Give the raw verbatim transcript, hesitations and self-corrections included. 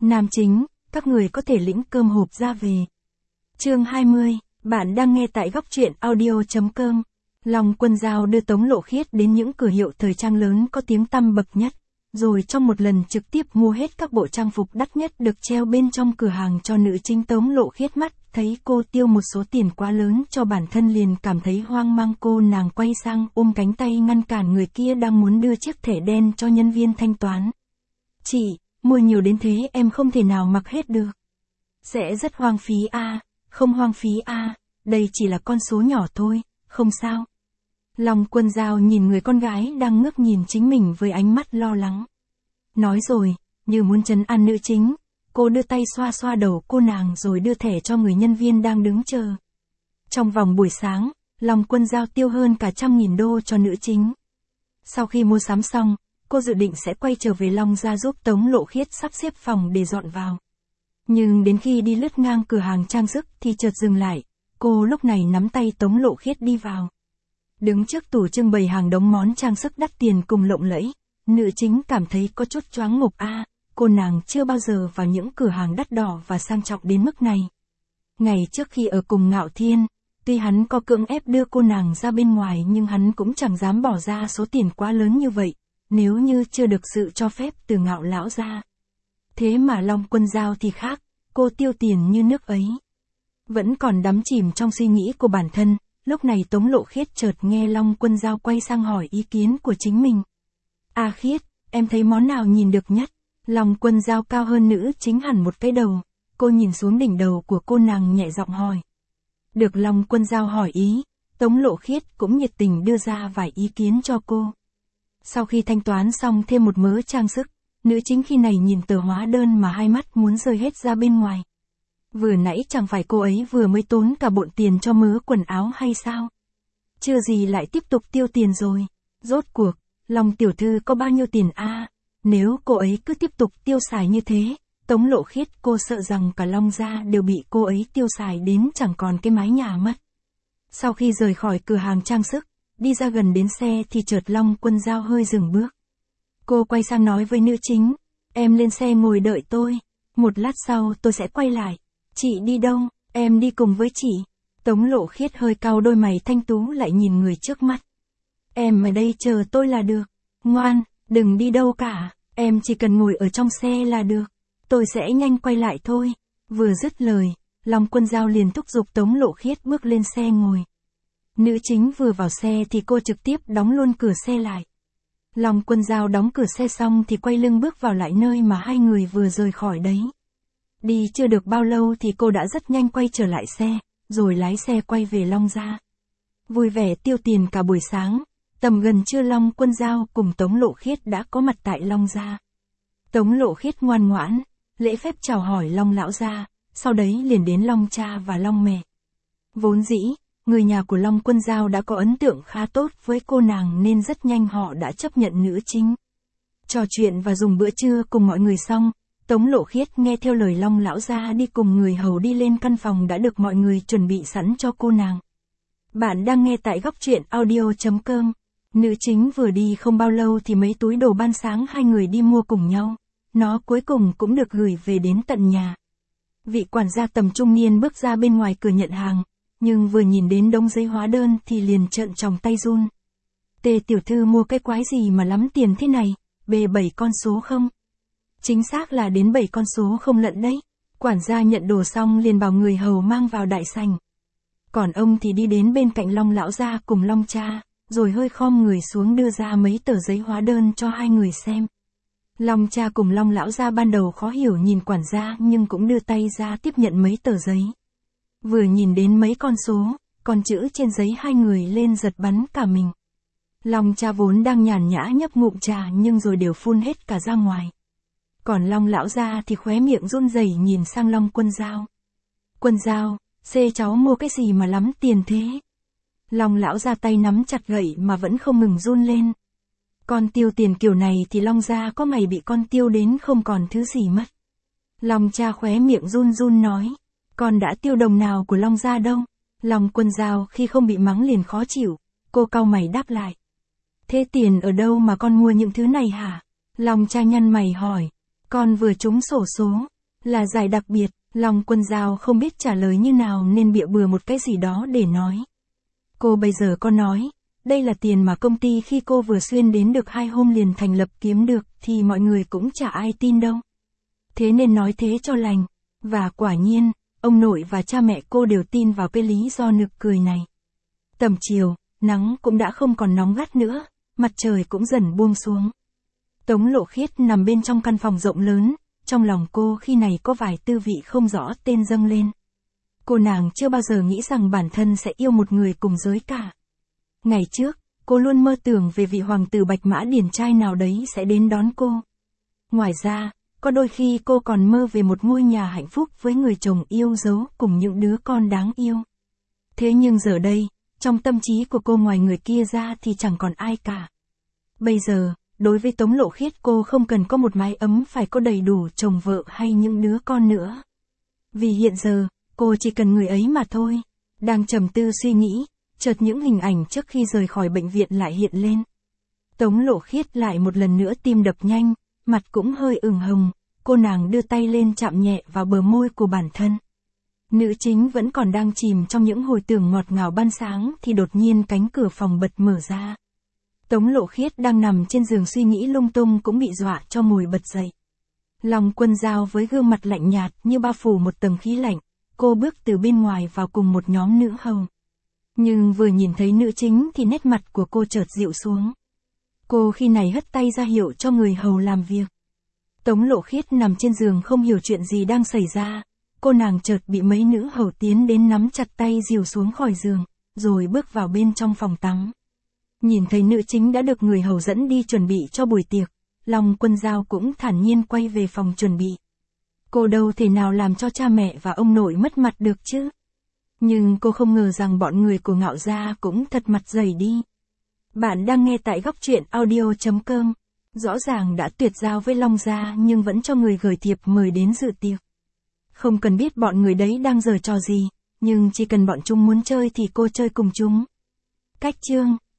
Nam chính, các người có thể lĩnh cơm hộp ra về. Chương hai mươi, bạn đang nghe tại góc truyện audio.com. Long Quân Dao đưa Tống Lộ Khiết đến những cửa hiệu thời trang lớn có tiếng tăm bậc nhất, rồi trong một lần trực tiếp mua hết các bộ trang phục đắt nhất được treo bên trong cửa hàng cho nữ chính. Tống Lộ Khiết mắt thấy cô tiêu một số tiền quá lớn cho bản thân liền cảm thấy hoang mang. Cô nàng quay sang ôm cánh tay ngăn cản người kia đang muốn đưa chiếc thẻ đen cho nhân viên thanh toán. Chị, mua nhiều đến thế em không thể nào mặc hết được. Sẽ rất hoang phí à, không hoang phí à, đây chỉ là con số nhỏ thôi, không sao. Long Quân Dao nhìn người con gái đang ngước nhìn chính mình với ánh mắt lo lắng. Nói rồi, như muốn trấn an nữ chính, cô đưa tay xoa xoa đầu cô nàng rồi đưa thẻ cho người nhân viên đang đứng chờ. Trong vòng buổi sáng, Long Quân Dao tiêu hơn cả trăm nghìn đô cho nữ chính. Sau khi mua sắm xong, cô dự định sẽ quay trở về Long gia giúp Tống Lộ Khiết sắp xếp phòng để dọn vào. Nhưng đến khi đi lướt ngang cửa hàng trang sức thì chợt dừng lại, cô lúc này nắm tay Tống Lộ Khiết đi vào. Đứng trước tủ trưng bày hàng đống món trang sức đắt tiền cùng lộng lẫy, nữ chính cảm thấy có chút choáng ngộp a, à, cô nàng chưa bao giờ vào những cửa hàng đắt đỏ và sang trọng đến mức này. Ngày trước khi ở cùng Ngạo Thiên, tuy hắn có cưỡng ép đưa cô nàng ra bên ngoài nhưng hắn cũng chẳng dám bỏ ra số tiền quá lớn như vậy, nếu như chưa được sự cho phép từ Ngạo lão gia. Thế mà Long Quân Dao thì khác, cô tiêu tiền như nước ấy. Vẫn còn đắm chìm trong suy nghĩ của bản thân, lúc này Tống Lộ Khiết chợt nghe Long Quân Dao quay sang hỏi ý kiến của chính mình. À Khiết, em thấy món nào nhìn được nhất? Long Quân Dao cao hơn nữ chính hẳn một cái đầu, cô nhìn xuống đỉnh đầu của cô nàng nhẹ giọng hỏi. Được Long Quân Dao hỏi ý, Tống Lộ Khiết cũng nhiệt tình đưa ra vài ý kiến cho cô. Sau khi thanh toán xong thêm một mớ trang sức, nữ chính khi này nhìn tờ hóa đơn mà hai mắt muốn rơi hết ra bên ngoài. Vừa nãy chẳng phải cô ấy vừa mới tốn cả bộn tiền cho mớ quần áo hay sao? Chưa gì lại tiếp tục tiêu tiền rồi. Rốt cuộc, Long tiểu thư có bao nhiêu tiền a? À? Nếu cô ấy cứ tiếp tục tiêu xài như thế, Tống Lộ Khiết cô sợ rằng cả Long gia đều bị cô ấy tiêu xài đến chẳng còn cái mái nhà mất. Sau khi rời khỏi cửa hàng trang sức, đi ra gần đến xe thì chợt Long Quân Dao hơi dừng bước. Cô quay sang nói với nữ chính, em lên xe ngồi đợi tôi, một lát sau tôi sẽ quay lại. Chị đi đâu? Em đi cùng với chị. Tống Lộ Khiết hơi cau đôi mày thanh tú lại nhìn người trước mắt. Em ở đây chờ tôi là được. Ngoan, đừng đi đâu cả, em chỉ cần ngồi ở trong xe là được. Tôi sẽ nhanh quay lại thôi. Vừa dứt lời, Long Quân Dao liền thúc giục Tống Lộ Khiết bước lên xe ngồi. Nữ chính vừa vào xe thì cô trực tiếp đóng luôn cửa xe lại. Long Quân Dao đóng cửa xe xong thì quay lưng bước vào lại nơi mà hai người vừa rời khỏi đấy. Đi chưa được bao lâu thì cô đã rất nhanh quay trở lại xe, rồi lái xe quay về Long gia. Vui vẻ tiêu tiền cả buổi sáng, tầm gần trưa Long Quân Dao cùng Tống Lộ Khiết đã có mặt tại Long gia. Tống Lộ Khiết ngoan ngoãn, lễ phép chào hỏi Long lão gia, sau đấy liền đến Long cha và Long mẹ. Vốn dĩ, người nhà của Long Quân Dao đã có ấn tượng khá tốt với cô nàng nên rất nhanh họ đã chấp nhận nữ chính. Trò chuyện và dùng bữa trưa cùng mọi người xong, Tống Lộ Khiết nghe theo lời Long lão gia đi cùng người hầu đi lên căn phòng đã được mọi người chuẩn bị sẵn cho cô nàng. Bạn đang nghe tại góc truyện audio.com. Nữ chính vừa đi không bao lâu thì mấy túi đồ ban sáng hai người đi mua cùng nhau, nó cuối cùng cũng được gửi về đến tận nhà. Vị quản gia tầm trung niên bước ra bên ngoài cửa nhận hàng, nhưng vừa nhìn đến đống giấy hóa đơn thì liền trợn tròng tay run. Tề tiểu thư mua cái quái gì mà lắm tiền thế này, bề bảy con số không? Chính xác là đến bảy con số không lận đấy. Quản gia nhận đồ xong liền bảo người hầu mang vào đại sảnh. Còn ông thì đi đến bên cạnh Long lão gia cùng Long cha, rồi hơi khom người xuống đưa ra mấy tờ giấy hóa đơn cho hai người xem. Long cha cùng Long lão gia ban đầu khó hiểu nhìn quản gia nhưng cũng đưa tay ra tiếp nhận mấy tờ giấy. Vừa nhìn đến mấy con số, con chữ trên giấy hai người lên giật bắn cả mình. Long cha vốn đang nhàn nhã nhấp ngụm trà nhưng rồi đều phun hết cả ra ngoài. Còn Long lão gia thì khóe miệng run rẩy nhìn sang Long Quân Dao. Quân Dao, xê cháu mua cái gì mà lắm tiền thế? Long lão gia tay nắm chặt gậy mà vẫn không ngừng run lên. Con tiêu tiền kiểu này thì Long gia có mày bị con tiêu đến không còn thứ gì mất. Long cha khóe miệng run run nói, con đã tiêu đồng nào của Long gia đâu? Long Quân Dao khi không bị mắng liền khó chịu, cô cau mày đáp lại. Thế tiền ở đâu mà con mua những thứ này hả? Long cha nhăn mày hỏi. Con vừa trúng xổ số, Là giải đặc biệt, Long Quân Giao không biết trả lời như nào nên bịa bừa một cái gì đó để nói. Cô bây giờ có nói, đây là tiền mà công ty khi cô vừa xuyên đến được hai hôm liền thành lập kiếm được thì mọi người cũng chả ai tin đâu. Thế nên nói thế cho lành. Và quả nhiên, ông nội và cha mẹ cô đều tin vào cái lý do nực cười này. Tầm chiều, nắng cũng đã không còn nóng gắt nữa, mặt trời cũng dần buông xuống. Tống Lộ Khiết nằm bên trong căn phòng rộng lớn, trong lòng cô khi này có vài tư vị không rõ tên dâng lên. Cô nàng chưa bao giờ nghĩ rằng bản thân sẽ yêu một người cùng giới cả. Ngày trước, cô luôn mơ tưởng về vị hoàng tử Bạch Mã điển trai nào đấy sẽ đến đón cô. Ngoài ra, có đôi khi cô còn mơ về một ngôi nhà hạnh phúc với người chồng yêu dấu cùng những đứa con đáng yêu. Thế nhưng giờ đây, trong tâm trí của cô ngoài người kia ra thì chẳng còn ai cả. Bây giờ, đối với Tống Lộ Khiết cô không cần có một mái ấm phải có đầy đủ chồng vợ hay những đứa con nữa. Vì hiện giờ, cô chỉ cần người ấy mà thôi. Đang trầm tư suy nghĩ, chợt những hình ảnh trước khi rời khỏi bệnh viện lại hiện lên. Tống Lộ Khiết lại một lần nữa tim đập nhanh, mặt cũng hơi ửng hồng, cô nàng đưa tay lên chạm nhẹ vào bờ môi của bản thân. Nữ chính vẫn còn đang chìm trong những hồi tưởng ngọt ngào ban sáng thì đột nhiên cánh cửa phòng bật mở ra. Tống Lộ Khiết đang nằm trên giường suy nghĩ lung tung cũng bị dọa cho ngồi bật dậy. Long Quân Giao với gương mặt lạnh nhạt như bao phủ một tầng khí lạnh, cô bước từ bên ngoài vào cùng một nhóm nữ hầu. Nhưng vừa nhìn thấy nữ chính thì nét mặt của cô chợt dịu xuống. Cô khi này hất tay ra hiệu cho người hầu làm việc. Tống Lộ Khiết nằm trên giường không hiểu chuyện gì đang xảy ra. Cô nàng chợt bị mấy nữ hầu tiến đến nắm chặt tay dìu xuống khỏi giường, rồi bước vào bên trong phòng tắm. Nhìn thấy nữ chính đã được người hầu dẫn đi chuẩn bị cho buổi tiệc, Long Quân Giao cũng thản nhiên quay về phòng chuẩn bị. Cô đâu thể nào làm cho cha mẹ và ông nội mất mặt được chứ. Nhưng cô không ngờ rằng bọn người của Ngạo Gia cũng thật mặt dày đi. Bạn đang nghe tại góc truyện audio chấm com. Rõ ràng đã tuyệt giao với Long Gia nhưng vẫn cho người gửi thiệp mời đến dự tiệc. Không cần biết bọn người đấy đang giở trò gì, nhưng chỉ cần bọn chúng muốn chơi thì cô chơi cùng chúng. Cách chương